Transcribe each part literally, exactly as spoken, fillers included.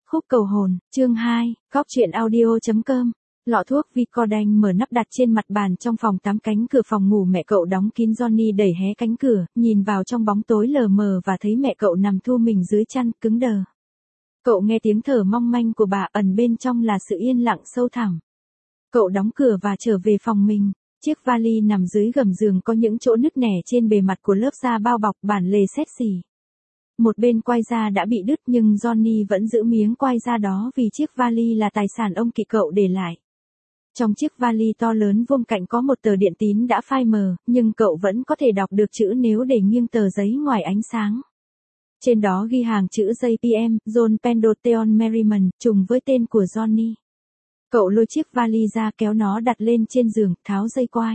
Khúc cầu hồn, chương hai, góc truyện audio.com. Lọ thuốc Vicodin mở nắp đặt trên mặt bàn trong phòng tắm. Cánh cửa phòng ngủ mẹ cậu đóng kín. Johnny đẩy hé cánh cửa, nhìn vào trong bóng tối lờ mờ và thấy mẹ cậu nằm thu mình dưới chăn, cứng đờ. Cậu nghe tiếng thở mong manh của bà, ẩn bên trong là sự yên lặng sâu thẳm. Cậu đóng cửa và trở về phòng mình. Chiếc vali nằm dưới gầm giường có những chỗ nứt nẻ trên bề mặt của lớp da bao bọc, bản lề xét xì. Một bên quai da đã bị đứt nhưng Johnny vẫn giữ miếng quai da đó vì chiếc vali là tài sản ông chị cậu để lại. Trong chiếc vali to lớn vuông cạnh có một tờ điện tín đã phai mờ, nhưng cậu vẫn có thể đọc được chữ nếu để nghiêng tờ giấy ngoài ánh sáng. Trên đó ghi hàng chữ J P M, John Pendleton Merriman, trùng với tên của Johnny. Cậu lôi chiếc vali ra, kéo nó đặt lên trên giường, tháo dây quai.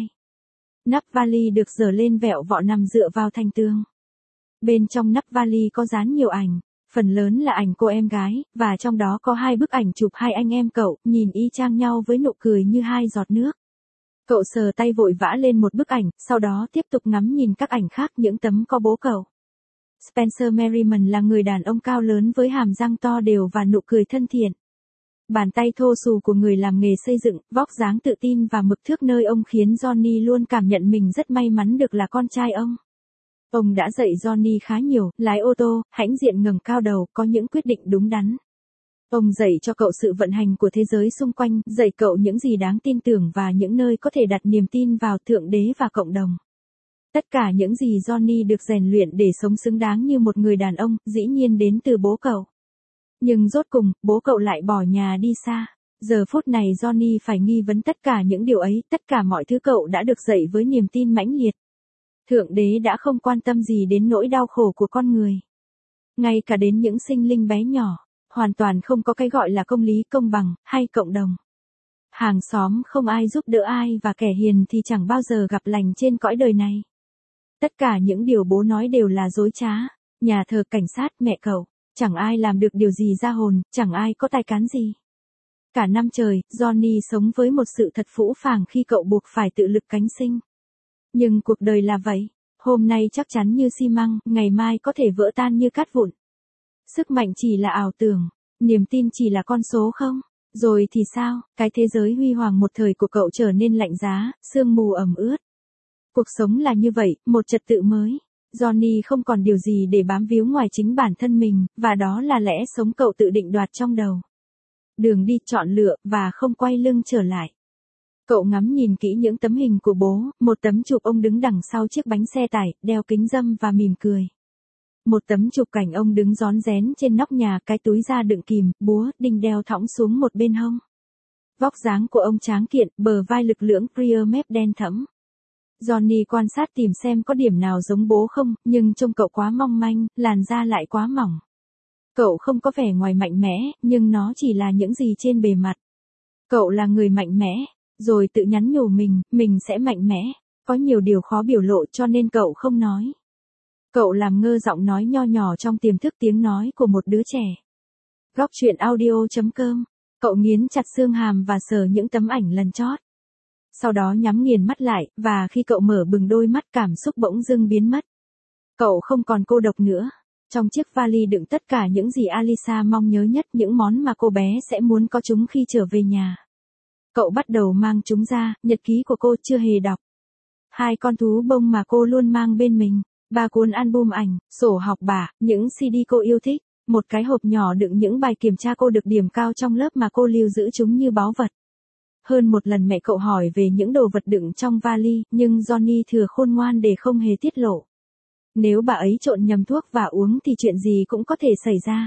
Nắp vali được giở lên vẹo vọ nằm dựa vào thành tường. Bên trong nắp vali có dán nhiều ảnh, phần lớn là ảnh cô em gái, và trong đó có hai bức ảnh chụp hai anh em cậu, nhìn y chang nhau với nụ cười như hai giọt nước. Cậu sờ tay vội vã lên một bức ảnh, sau đó tiếp tục ngắm nhìn các ảnh khác, những tấm có bố cậu. Spencer Merriman là người đàn ông cao lớn với hàm răng to đều và nụ cười thân thiện. Bàn tay thô sù của người làm nghề xây dựng, vóc dáng tự tin và mực thước nơi ông khiến Johnny luôn cảm nhận mình rất may mắn được là con trai ông. Ông đã dạy Johnny khá nhiều, lái ô tô, hãnh diện ngẩng cao đầu, có những quyết định đúng đắn. Ông dạy cho cậu sự vận hành của thế giới xung quanh, dạy cậu những gì đáng tin tưởng và những nơi có thể đặt niềm tin vào Thượng Đế và cộng đồng. Tất cả những gì Johnny được rèn luyện để sống xứng đáng như một người đàn ông, dĩ nhiên đến từ bố cậu. Nhưng rốt cùng, bố cậu lại bỏ nhà đi xa. Giờ phút này Johnny phải nghi vấn tất cả những điều ấy, tất cả mọi thứ cậu đã được dạy với niềm tin mãnh liệt. Thượng Đế đã không quan tâm gì đến nỗi đau khổ của con người. Ngay cả đến những sinh linh bé nhỏ, hoàn toàn không có cái gọi là công lý, công bằng, hay cộng đồng. Hàng xóm không ai giúp đỡ ai và kẻ hiền thì chẳng bao giờ gặp lành trên cõi đời này. Tất cả những điều bố nói đều là dối trá. Nhà thờ, cảnh sát, mẹ cậu, chẳng ai làm được điều gì ra hồn, chẳng ai có tài cán gì. Cả năm trời, Johnny sống với một sự thật phũ phàng khi cậu buộc phải tự lực cánh sinh. Nhưng cuộc đời là vậy, hôm nay chắc chắn như xi măng, ngày mai có thể vỡ tan như cát vụn. Sức mạnh chỉ là ảo tưởng, niềm tin chỉ là con số không? Rồi thì sao, cái thế giới huy hoàng một thời của cậu trở nên lạnh giá, sương mù ẩm ướt. Cuộc sống là như vậy, một trật tự mới. Johnny không còn điều gì để bám víu ngoài chính bản thân mình, và đó là lẽ sống cậu tự định đoạt trong đầu. Đường đi, chọn lựa, và không quay lưng trở lại. Cậu ngắm nhìn kỹ những tấm hình của bố, một tấm chụp ông đứng đằng sau chiếc bánh xe tải, đeo kính râm và mỉm cười. Một tấm chụp cảnh ông đứng rón rén trên nóc nhà, cái túi da đựng kìm, búa, đinh đeo thõng xuống một bên hông. Vóc dáng của ông tráng kiện, bờ vai lực lưỡng, rear mép đen thẫm. Johnny quan sát tìm xem có điểm nào giống bố không, nhưng trông cậu quá mong manh, làn da lại quá mỏng. Cậu không có vẻ ngoài mạnh mẽ, nhưng nó chỉ là những gì trên bề mặt. Cậu là người mạnh mẽ. Rồi tự nhắn nhủ mình, mình sẽ mạnh mẽ. Có nhiều điều khó biểu lộ cho nên cậu không nói. Cậu làm ngơ giọng nói nho nhỏ trong tiềm thức, tiếng nói của một đứa trẻ. Góc truyện audio.com. Cậu nghiến chặt xương hàm và sờ những tấm ảnh lần chót. Sau đó nhắm nghiền mắt lại, và khi cậu mở bừng đôi mắt, cảm xúc bỗng dưng biến mất. Cậu không còn cô độc nữa. Trong chiếc vali đựng tất cả những gì Alisa mong nhớ nhất, những món mà cô bé sẽ muốn có chúng khi trở về nhà. Cậu bắt đầu mang chúng ra, nhật ký của cô chưa hề đọc. Hai con thú bông mà cô luôn mang bên mình, ba cuốn album ảnh, sổ học bạ, những xê đê cô yêu thích, một cái hộp nhỏ đựng những bài kiểm tra cô được điểm cao trong lớp mà cô lưu giữ chúng như báu vật. Hơn một lần mẹ cậu hỏi về những đồ vật đựng trong vali, nhưng Johnny thừa khôn ngoan để không hề tiết lộ. Nếu bà ấy trộn nhầm thuốc và uống thì chuyện gì cũng có thể xảy ra.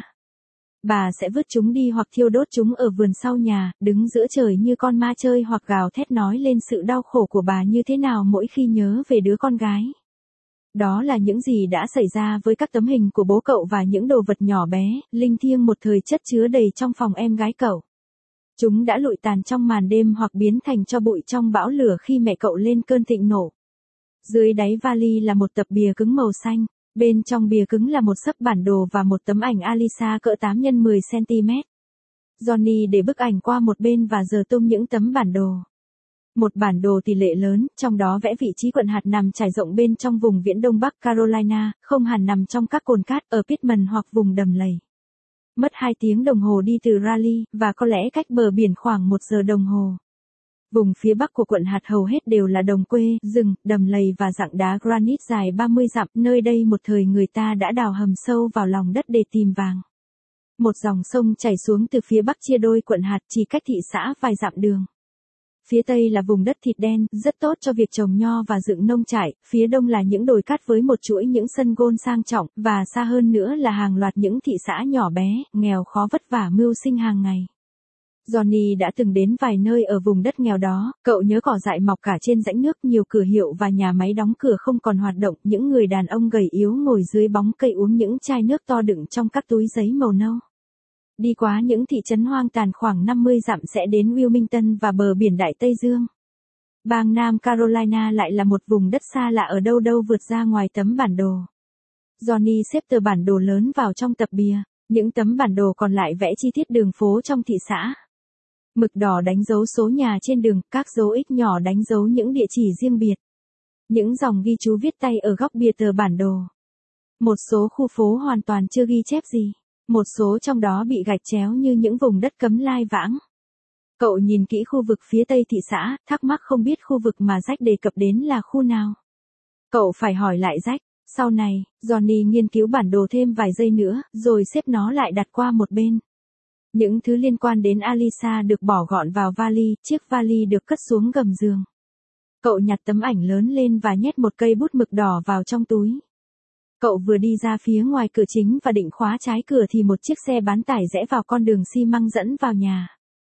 Bà sẽ vứt chúng đi hoặc thiêu đốt chúng ở vườn sau nhà, đứng giữa trời như con ma chơi hoặc gào thét nói lên sự đau khổ của bà như thế nào mỗi khi nhớ về đứa con gái. Đó là những gì đã xảy ra với các tấm hình của bố cậu và những đồ vật nhỏ bé, linh thiêng một thời chất chứa đầy trong phòng em gái cậu. Chúng đã lụi tàn trong màn đêm hoặc biến thành tro bụi trong bão lửa khi mẹ cậu lên cơn thịnh nộ. Dưới đáy vali là một tập bìa cứng màu xanh. Bên trong bìa cứng là một xấp bản đồ và một tấm ảnh Alisa cỡ tám nhân mười xăng-ti-mét. Johnny để bức ảnh qua một bên và giở tung những tấm bản đồ. Một bản đồ tỷ lệ lớn, trong đó vẽ vị trí quận hạt nằm trải rộng bên trong vùng viễn đông Bắc Carolina, không hẳn nằm trong các cồn cát ở Pittman hoặc vùng đầm lầy. Mất hai tiếng đồng hồ đi từ Raleigh, và có lẽ cách bờ biển khoảng một giờ đồng hồ. Vùng phía bắc của quận hạt hầu hết đều là đồng quê, rừng, đầm lầy và rặng đá granite dài ba mươi dặm, nơi đây một thời người ta đã đào hầm sâu vào lòng đất để tìm vàng. Một dòng sông chảy xuống từ phía bắc chia đôi quận hạt, chỉ cách thị xã vài dặm đường. Phía tây là vùng đất thịt đen, rất tốt cho việc trồng nho và dựng nông trại, phía đông là những đồi cát với một chuỗi những sân golf sang trọng, và xa hơn nữa là hàng loạt những thị xã nhỏ bé, nghèo khó vất vả mưu sinh hàng ngày. Johnny đã từng đến vài nơi ở vùng đất nghèo đó, cậu nhớ cỏ dại mọc cả trên rãnh nước, nhiều cửa hiệu và nhà máy đóng cửa không còn hoạt động, những người đàn ông gầy yếu ngồi dưới bóng cây uống những chai nước to đựng trong các túi giấy màu nâu. Đi qua những thị trấn hoang tàn khoảng năm mươi dặm sẽ đến Wilmington và bờ biển Đại Tây Dương. Bang Nam Carolina lại là một vùng đất xa lạ ở đâu đâu vượt ra ngoài tấm bản đồ. Johnny xếp tờ bản đồ lớn vào trong tập bìa, những tấm bản đồ còn lại vẽ chi tiết đường phố trong thị xã. Mực đỏ đánh dấu số nhà trên đường, các dấu X nhỏ đánh dấu những địa chỉ riêng biệt. Những dòng ghi chú viết tay ở góc bìa tờ bản đồ. Một số khu phố hoàn toàn chưa ghi chép gì. Một số trong đó bị gạch chéo như những vùng đất cấm lai vãng. Cậu nhìn kỹ khu vực phía tây thị xã, thắc mắc không biết khu vực mà Jack đề cập đến là khu nào. Cậu phải hỏi lại Jack. Sau này, Johnny nghiên cứu bản đồ thêm vài giây nữa, rồi xếp nó lại đặt qua một bên. Những thứ liên quan đến Alisa được bỏ gọn vào vali, chiếc vali được cất xuống gầm giường. Cậu nhặt tấm ảnh lớn lên và nhét một cây bút mực đỏ vào trong túi. Cậu vừa đi ra phía ngoài cửa chính và định khóa trái cửa thì một chiếc xe bán tải rẽ vào con đường xi măng dẫn vào nhà.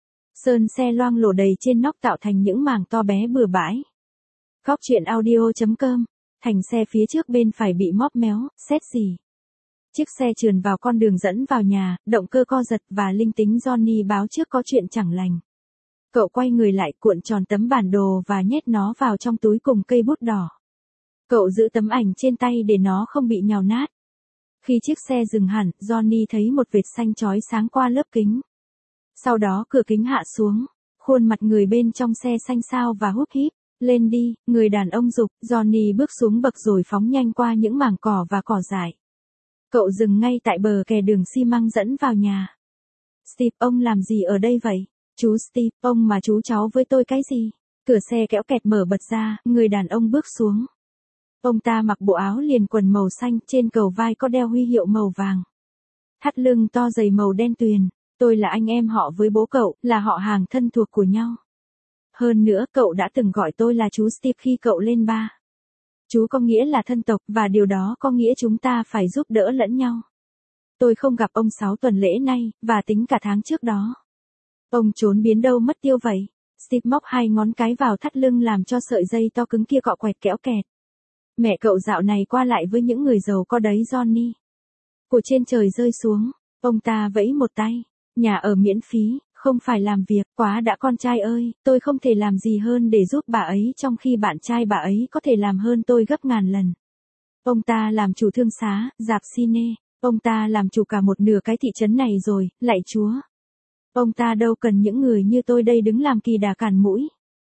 Sơn xe loang lổ đầy trên nóc tạo thành những mảng to bé bừa bãi. Góc truyện audio chấm com. Thành xe phía trước bên phải bị móp méo, xét gì. Chiếc xe trườn vào con đường dẫn vào nhà, động cơ co giật và linh tính Johnny báo trước có chuyện chẳng lành. Cậu quay người lại cuộn tròn tấm bản đồ và nhét nó vào trong túi cùng cây bút đỏ. Cậu giữ tấm ảnh trên tay để nó không bị nhào nát. Khi chiếc xe dừng hẳn, Johnny thấy một vệt xanh chói sáng qua lớp kính. Sau đó cửa kính hạ xuống, khuôn mặt người bên trong xe xanh xao và húp híp. Lên đi, người đàn ông giục, Johnny bước xuống bậc rồi phóng nhanh qua những mảng cỏ và cỏ dại. Cậu dừng ngay tại bờ kè đường xi măng dẫn vào nhà. Steve, ông làm gì ở đây vậy? Chú Steve, ông mà chú cháu với tôi cái gì? Cửa xe kéo kẹt mở bật ra, người đàn ông bước xuống. Ông ta mặc bộ áo liền quần màu xanh, trên cầu vai có đeo huy hiệu màu vàng. Thắt lưng to dày màu đen tuyền. Tôi là anh em họ với bố cậu, là họ hàng thân thuộc của nhau. Hơn nữa, cậu đã từng gọi tôi là chú Steve khi cậu lên ba. Chú có nghĩa là thân tộc, và điều đó có nghĩa chúng ta phải giúp đỡ lẫn nhau. Tôi không gặp ông sáu tuần lễ nay, và tính cả tháng trước đó. Ông trốn biến đâu mất tiêu vậy? Steve móc hai ngón cái vào thắt lưng làm cho sợi dây to cứng kia cọ quẹt kéo kẹt. Mẹ cậu dạo này qua lại với những người giàu có đấy Johnny. Của trên trời rơi xuống, ông ta vẫy một tay. Nhà ở miễn phí, không phải làm việc, quá đã con trai ơi, tôi không thể làm gì hơn để giúp bà ấy trong khi bạn trai bà ấy có thể làm hơn tôi gấp ngàn lần. Ông ta làm chủ thương xá, rạp cine, ông ta làm chủ cả một nửa cái thị trấn này rồi, lạy Chúa. Ông ta đâu cần những người như tôi đây đứng làm kỳ đà cản mũi.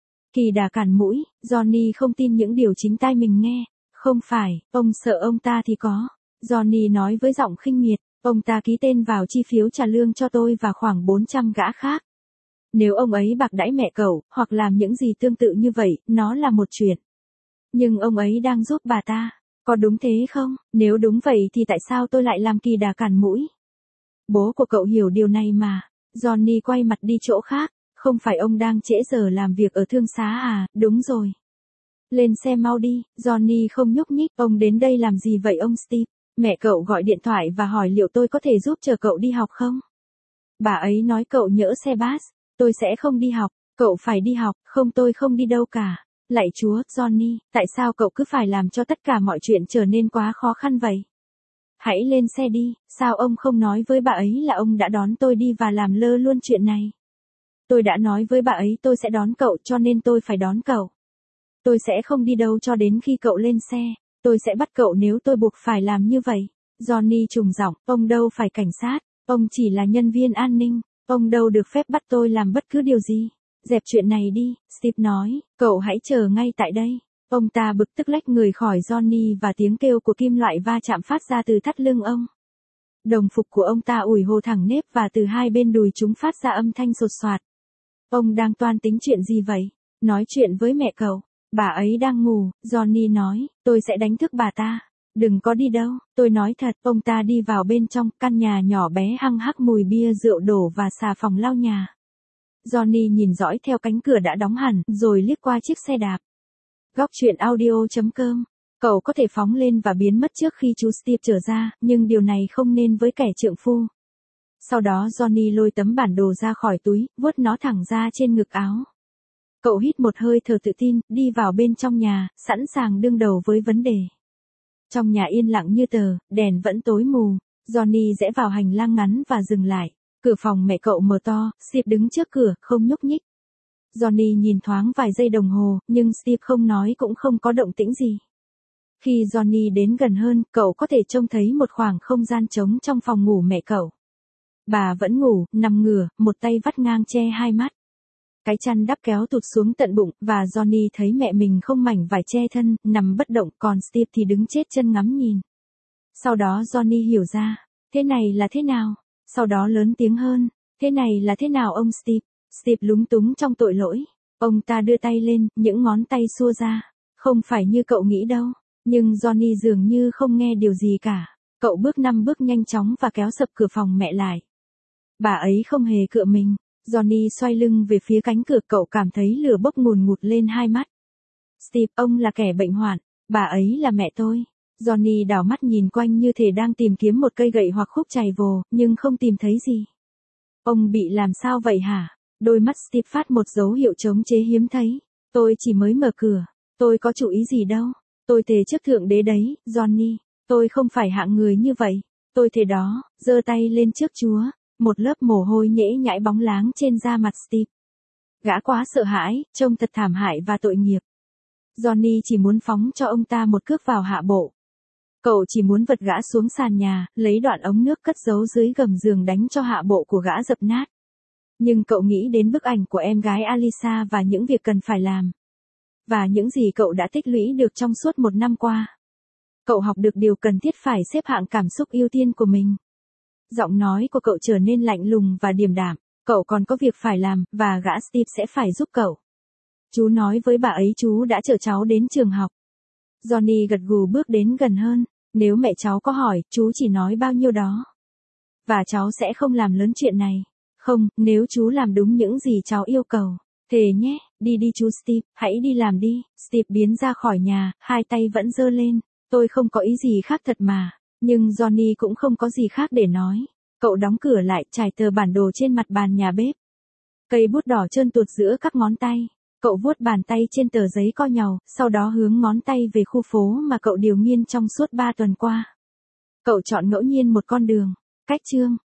Kỳ đà cản mũi, Johnny không tin những điều chính tai mình nghe. Không phải, ông sợ ông ta thì có. Johnny nói với giọng khinh miệt. Ông ta ký tên vào chi phiếu trả lương cho tôi và khoảng bốn trăm gã khác. Nếu ông ấy bạc đãi mẹ cậu, hoặc làm những gì tương tự như vậy, nó là một chuyện. Nhưng ông ấy đang giúp bà ta. Có đúng thế không? Nếu đúng vậy thì tại sao tôi lại làm kỳ đà cản mũi? Bố của cậu hiểu điều này mà. Johnny quay mặt đi chỗ khác. Không phải ông đang trễ giờ làm việc ở thương xá à? Đúng rồi. Lên xe mau đi. Johnny không nhúc nhích. Ông đến đây làm gì vậy ông Steve? Mẹ cậu gọi điện thoại và hỏi liệu tôi có thể giúp chờ cậu đi học không? Bà ấy nói cậu nhỡ xe bus. Tôi sẽ không đi học. Cậu phải đi học. Không, tôi không đi đâu cả. Lạy Chúa, Johnny, tại sao cậu cứ phải làm cho tất cả mọi chuyện trở nên quá khó khăn vậy? Hãy lên xe đi. Sao ông không nói với bà ấy là ông đã đón tôi đi và làm lơ luôn chuyện này? Tôi đã nói với bà ấy tôi sẽ đón cậu, cho nên tôi phải đón cậu. Tôi sẽ không đi đâu cho đến khi cậu lên xe. Tôi sẽ bắt cậu nếu tôi buộc phải làm như vậy. Johnny trùng giọng, ông đâu phải cảnh sát, ông chỉ là nhân viên an ninh, ông đâu được phép bắt tôi làm bất cứ điều gì. Dẹp chuyện này đi, Steve nói, cậu hãy chờ ngay tại đây. Ông ta bực tức lách người khỏi Johnny và tiếng kêu của kim loại va chạm phát ra từ thắt lưng ông. Đồng phục của ông ta ủi hồ thẳng nếp và từ hai bên đùi chúng phát ra âm thanh sột soạt. Ông đang toan tính chuyện gì vậy? Nói chuyện với mẹ cậu. Bà ấy đang ngủ, Johnny nói, tôi sẽ đánh thức bà ta. Đừng có đi đâu, tôi nói thật. Ông ta đi vào bên trong, căn nhà nhỏ bé hăng hắc mùi bia rượu đổ và xà phòng lau nhà. Johnny nhìn dõi theo cánh cửa đã đóng hẳn, rồi liếc qua chiếc xe đạp. Góc truyện audio chấm com. Cậu có thể phóng lên và biến mất trước khi chú Steve trở ra, nhưng điều này không nên với kẻ trượng phu. Sau đó Johnny lôi tấm bản đồ ra khỏi túi, vuốt nó thẳng ra trên ngực áo. Cậu hít một hơi thở tự tin, đi vào bên trong nhà, sẵn sàng đương đầu với vấn đề. Trong nhà yên lặng như tờ, đèn vẫn tối mù. Johnny rẽ vào hành lang ngắn và dừng lại. Cửa phòng mẹ cậu mở to, Steve đứng trước cửa, không nhúc nhích. Johnny nhìn thoáng vài giây đồng hồ, nhưng Steve không nói cũng không có động tĩnh gì. Khi Johnny đến gần hơn, cậu có thể trông thấy một khoảng không gian trống trong phòng ngủ mẹ cậu. Bà vẫn ngủ, nằm ngửa, một tay vắt ngang che hai mắt. Cái chăn đắp kéo tụt xuống tận bụng, và Johnny thấy mẹ mình không mảnh vải che thân, nằm bất động, còn Steve thì đứng chết chân ngắm nhìn. Sau đó Johnny hiểu ra, thế này là thế nào? Sau đó lớn tiếng hơn, thế này là thế nào ông Steve? Steve lúng túng trong tội lỗi. Ông ta đưa tay lên, những ngón tay xua ra. Không phải như cậu nghĩ đâu. Nhưng Johnny dường như không nghe điều gì cả. Cậu bước năm bước nhanh chóng và kéo sập cửa phòng mẹ lại. Bà ấy không hề cựa mình. Johnny xoay lưng về phía cánh cửa, cậu cảm thấy lửa bốc ngùn ngụt lên hai mắt. Steve, ông là kẻ bệnh hoạn. Bà ấy là mẹ tôi. Johnny đảo mắt nhìn quanh như thể đang tìm kiếm một cây gậy hoặc khúc chày vồ, nhưng không tìm thấy gì. Ông bị làm sao vậy hả? Đôi mắt Steve phát một dấu hiệu chống chế hiếm thấy. Tôi chỉ mới mở cửa. Tôi có chủ ý gì đâu. Tôi thề trước thượng đế đấy, Johnny. Tôi không phải hạng người như vậy. Tôi thề đó, giơ tay lên trước Chúa. Một lớp mồ hôi nhễ nhãi bóng láng trên da mặt Steve. Gã quá sợ hãi, trông thật thảm hại và tội nghiệp. Johnny chỉ muốn phóng cho ông ta một cước vào hạ bộ. Cậu chỉ muốn vật gã xuống sàn nhà, lấy đoạn ống nước cất giấu dưới gầm giường đánh cho hạ bộ của gã dập nát. Nhưng cậu nghĩ đến bức ảnh của em gái Alisa và những việc cần phải làm. Và những gì cậu đã tích lũy được trong suốt một năm qua. Cậu học được điều cần thiết phải xếp hạng cảm xúc ưu tiên của mình. Giọng nói của cậu trở nên lạnh lùng và điềm đạm. Cậu còn có việc phải làm, và gã Steve sẽ phải giúp cậu. Chú nói với bà ấy chú đã chở cháu đến trường học. Johnny gật gù bước đến gần hơn. Nếu mẹ cháu có hỏi, chú chỉ nói bao nhiêu đó. Và cháu sẽ không làm lớn chuyện này. Không, nếu chú làm đúng những gì cháu yêu cầu. Thề nhé, đi đi chú Steve, hãy đi làm đi. Steve biến ra khỏi nhà, hai tay vẫn giơ lên. Tôi không có ý gì khác thật mà. Nhưng Johnny cũng không có gì khác để nói. Cậu đóng cửa lại, trải tờ bản đồ trên mặt bàn nhà bếp. Cây bút đỏ trơn tuột giữa các ngón tay. Cậu vuốt bàn tay trên tờ giấy co nhàu, sau đó hướng ngón tay về khu phố mà cậu điều nghiên trong suốt ba tuần qua. Cậu chọn ngẫu nhiên một con đường. Cách chương.